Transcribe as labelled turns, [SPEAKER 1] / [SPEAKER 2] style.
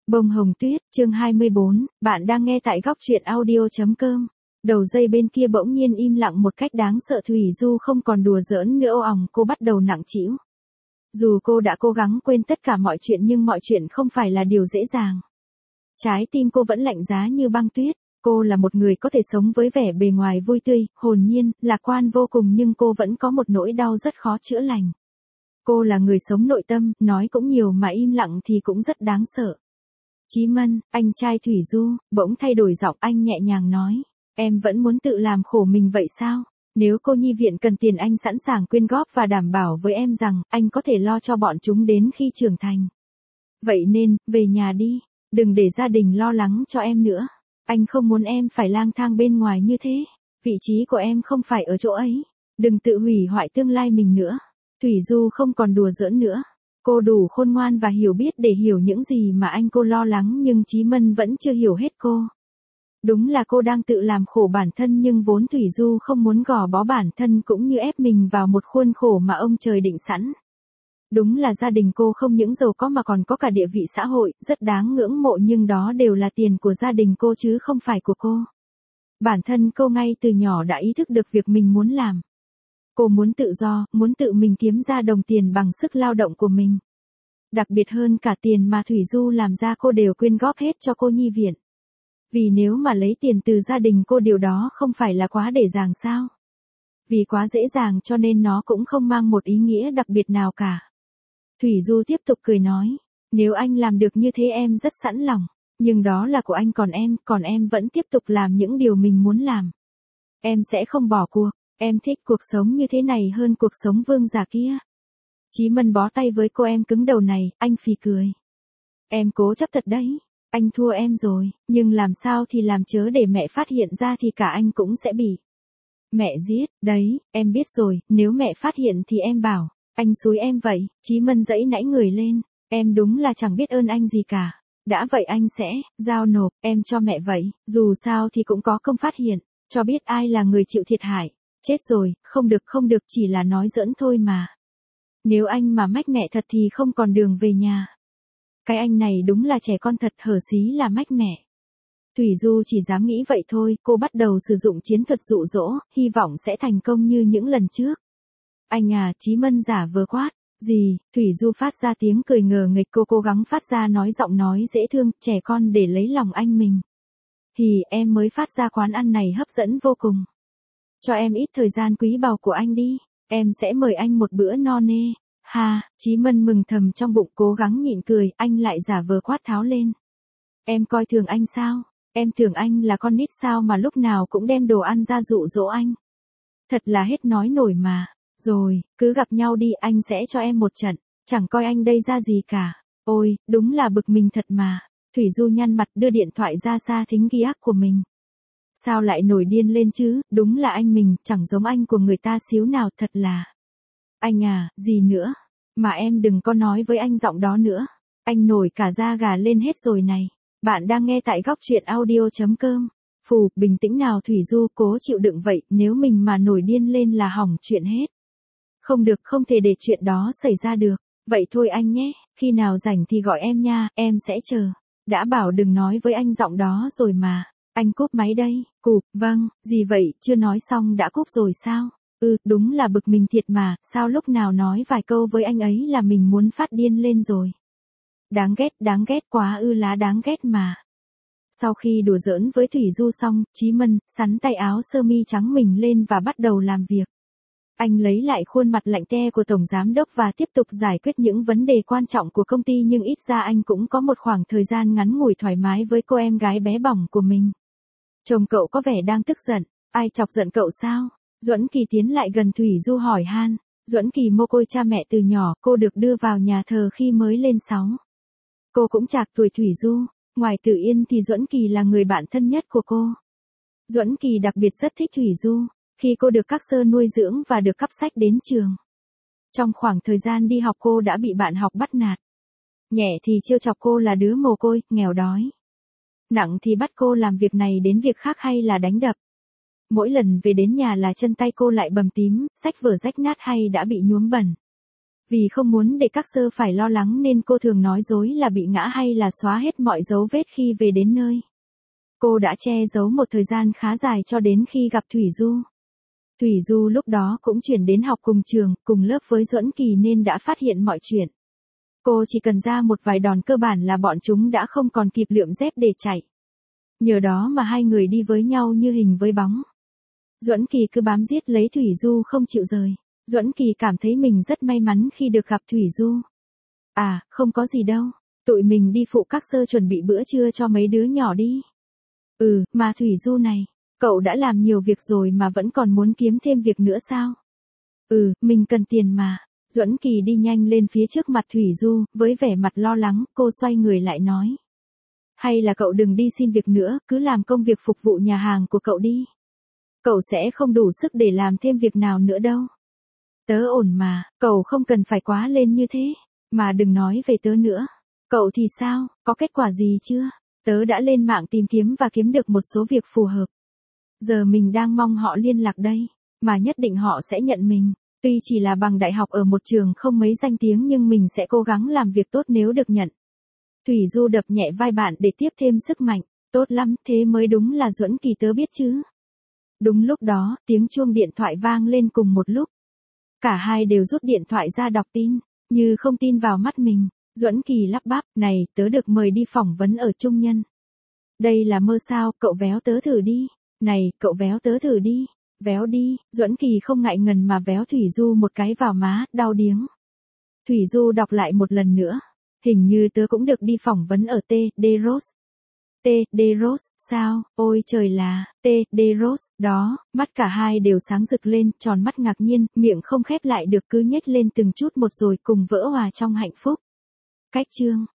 [SPEAKER 1] Bông hồng tuyết, chương 24, bạn đang nghe tại góc truyện audio.com. Đầu dây bên kia bỗng nhiên im lặng một cách đáng sợ. Thủy Du không còn đùa giỡn nữa, cô bắt đầu nặng trĩu. Dù cô đã cố gắng quên tất cả mọi chuyện nhưng mọi chuyện không phải là điều dễ dàng. Trái tim cô vẫn lạnh giá như băng tuyết. Cô là một người có thể sống với vẻ bề ngoài vui tươi, hồn nhiên, lạc quan vô cùng nhưng cô vẫn có một nỗi đau rất khó chữa lành. Cô là người sống nội tâm, nói cũng nhiều mà im lặng thì cũng rất đáng sợ. Chí Mân, anh trai Thủy Du, bỗng thay đổi giọng, anh nhẹ nhàng nói. Em vẫn muốn tự làm khổ mình vậy sao? Nếu cô nhi viện cần tiền anh sẵn sàng quyên góp và đảm bảo với em rằng anh có thể lo cho bọn chúng đến khi trưởng thành. Vậy nên, về nhà đi. Đừng để gia đình lo lắng cho em nữa. Anh không muốn em phải lang thang bên ngoài như thế. Vị trí của em không phải ở chỗ ấy. Đừng tự hủy hoại tương lai mình nữa. Thủy Du không còn đùa giỡn nữa. Cô đủ khôn ngoan và hiểu biết để hiểu những gì mà cô lo lắng nhưng Chí Mân vẫn chưa hiểu hết cô. Đúng là cô đang tự làm khổ bản thân nhưng vốn Thủy Du không muốn gò bó bản thân cũng như ép mình vào một khuôn khổ mà ông trời định sẵn. Đúng là gia đình cô không những giàu có mà còn có cả địa vị xã hội, rất đáng ngưỡng mộ nhưng đó đều là tiền của gia đình cô chứ không phải của cô. Bản thân cô ngay từ nhỏ đã ý thức được việc mình muốn làm. Cô muốn tự do, muốn tự mình kiếm ra đồng tiền bằng sức lao động của mình. Đặc biệt hơn cả tiền mà Thủy Du làm ra cô đều quyên góp hết cho cô nhi viện. Vì nếu mà lấy tiền từ gia đình cô điều đó không phải là quá dễ dàng sao? Vì quá dễ dàng cho nên nó cũng không mang một ý nghĩa đặc biệt nào cả. Thủy Du tiếp tục cười nói, nếu anh làm được như thế em rất sẵn lòng, nhưng đó là của anh còn em vẫn tiếp tục làm những điều mình muốn làm. Em sẽ không bỏ cuộc, em thích cuộc sống như thế này hơn cuộc sống vương giả kia. Chí Mân bó tay với cô em cứng đầu này, anh phì cười. Em cố chấp thật đấy, anh thua em rồi, nhưng làm sao thì làm chớ để mẹ phát hiện ra thì cả anh cũng sẽ bị mẹ giết, đấy, em biết rồi, nếu mẹ phát hiện thì em bảo, anh xúi em vậy. Chí Mân giãy nảy người lên, em đúng là chẳng biết ơn anh gì cả. Đã vậy anh sẽ giao nộp em cho mẹ vậy, dù sao thì cũng có công phát hiện, cho biết ai là người chịu thiệt hại. Chết rồi, không được chỉ là nói giỡn thôi mà. Nếu anh mà mách mẹ thật thì không còn đường về nhà. Cái anh này đúng là trẻ con thật, hở xí là mách mẹ. Thủy Du chỉ dám nghĩ vậy thôi, cô bắt đầu sử dụng chiến thuật dụ dỗ, hy vọng sẽ thành công như những lần trước. Anh à, Chí Mân giả vờ quát. Gì? Thủy Du phát ra tiếng cười ngờ nghịch, cô cố gắng phát ra giọng nói dễ thương, trẻ con để lấy lòng anh mình. Hì, em mới phát ra quán ăn này hấp dẫn vô cùng. Cho em ít thời gian quý báu của anh đi, em sẽ mời anh một bữa no nê. Ha, Chí Mân mừng thầm trong bụng cố gắng nhịn cười, anh lại giả vờ quát tháo lên. Em coi thường anh sao? Em tưởng anh là con nít sao mà lúc nào cũng đem đồ ăn ra dụ dỗ anh? Thật là hết nói nổi mà. Rồi, cứ gặp nhau đi, anh sẽ cho em một trận, chẳng coi anh đây ra gì cả. Ôi, đúng là bực mình thật mà. Thủy Du nhăn mặt đưa điện thoại ra xa thính ghi ác của mình. Sao lại nổi điên lên chứ, đúng là anh mình, chẳng giống anh của người ta xíu nào, thật là. Anh à, gì nữa? Mà em đừng có nói với anh giọng đó nữa. Anh nổi cả da gà lên hết rồi này. Bạn đang nghe tại góc truyện audio.com. Phù, bình tĩnh nào Thủy Du, cố chịu đựng vậy, nếu mình mà nổi điên lên là hỏng chuyện hết. Không được, không thể để chuyện đó xảy ra được. Vậy thôi anh nhé, khi nào rảnh thì gọi em nha, em sẽ chờ. Đã bảo đừng nói với anh giọng đó rồi mà. Anh cúp máy đây. Cụp, vâng, gì vậy, chưa nói xong đã cúp rồi sao? Đúng là bực mình thiệt mà, sao lúc nào nói vài câu với anh ấy là mình muốn phát điên lên rồi. Đáng ghét quá lá đáng ghét mà. Sau khi đùa giỡn với Thủy Du xong, Chí Mân sắn tay áo sơ mi trắng mình lên và bắt đầu làm việc. Anh lấy lại khuôn mặt lạnh te của tổng giám đốc và tiếp tục giải quyết những vấn đề quan trọng của công ty nhưng ít ra anh cũng có một khoảng thời gian ngắn ngủi thoải mái với cô em gái bé bỏng của mình. Chồng cậu có vẻ đang tức giận, ai chọc giận cậu sao? Duẫn Kỳ tiến lại gần Thủy Du hỏi han. Duẫn Kỳ mồ côi cha mẹ từ nhỏ, cô được đưa vào nhà thờ khi mới lên 6. Cô cũng trạc tuổi Thủy Du, ngoài Tử Yên thì Duẫn Kỳ là người bạn thân nhất của cô. Duẫn Kỳ đặc biệt rất thích Thủy Du, khi cô được các sơ nuôi dưỡng và được cắp sách đến trường. Trong khoảng thời gian đi học cô đã bị bạn học bắt nạt. Nhẹ thì trêu chọc cô là đứa mồ côi, nghèo đói. Nặng thì bắt cô làm việc này đến việc khác hay là đánh đập. Mỗi lần về đến nhà là chân tay cô lại bầm tím, sách vở rách nát hay đã bị nhuốm bẩn. Vì không muốn để các sơ phải lo lắng nên cô thường nói dối là bị ngã hay là xóa hết mọi dấu vết khi về đến nơi. Cô đã che giấu một thời gian khá dài cho đến khi gặp Thủy Du. Thủy Du lúc đó cũng chuyển đến học cùng trường, cùng lớp với Duẫn Kỳ nên đã phát hiện mọi chuyện. Cô chỉ cần ra một vài đòn cơ bản là bọn chúng đã không còn kịp lượm dép để chạy. Nhờ đó mà hai người đi với nhau như hình với bóng. Duẫn Kỳ cứ bám giết lấy Thủy Du không chịu rời. Duẫn Kỳ cảm thấy mình rất may mắn khi được gặp Thủy Du. À, không có gì đâu. Tụi mình đi phụ các sơ chuẩn bị bữa trưa cho mấy đứa nhỏ đi. Mà Thủy Du này, cậu đã làm nhiều việc rồi mà vẫn còn muốn kiếm thêm việc nữa sao? Mình cần tiền mà. Duẫn Kỳ đi nhanh lên phía trước mặt Thủy Du, với vẻ mặt lo lắng, cô xoay người lại nói. Hay là cậu đừng đi xin việc nữa, cứ làm công việc phục vụ nhà hàng của cậu đi. Cậu sẽ không đủ sức để làm thêm việc nào nữa đâu. Tớ ổn mà, cậu không cần phải quá lên như thế. Mà đừng nói về tớ nữa. Cậu thì sao, có kết quả gì chưa? Tớ đã lên mạng tìm kiếm và kiếm được một số việc phù hợp. Giờ mình đang mong họ liên lạc đây, mà nhất định họ sẽ nhận mình. Tuy chỉ là bằng đại học ở một trường không mấy danh tiếng nhưng mình sẽ cố gắng làm việc tốt nếu được nhận. Thủy Du đập nhẹ vai bạn để tiếp thêm sức mạnh. Tốt lắm, thế mới đúng là Duẫn Kỳ tớ biết chứ. Đúng lúc đó, tiếng chuông điện thoại vang lên cùng một lúc. Cả hai đều rút điện thoại ra đọc tin, như không tin vào mắt mình. Duẫn Kỳ lắp bắp, này, tớ được mời đi phỏng vấn ở Trung Nhân. Đây là mơ sao, cậu véo tớ thử đi. Này, cậu véo tớ thử đi. Véo đi, Duẫn Kỳ không ngại ngần mà véo Thủy Du một cái vào má, đau điếng. Thủy Du đọc lại một lần nữa. Hình như tớ cũng được đi phỏng vấn ở T.D. Ross. T.D. Ross, sao, ôi trời là, T.D. Ross, đó, mắt cả hai đều sáng rực lên, tròn mắt ngạc nhiên, miệng không khép lại được cứ nhếch lên từng chút một rồi cùng vỡ hòa trong hạnh phúc. Cách chương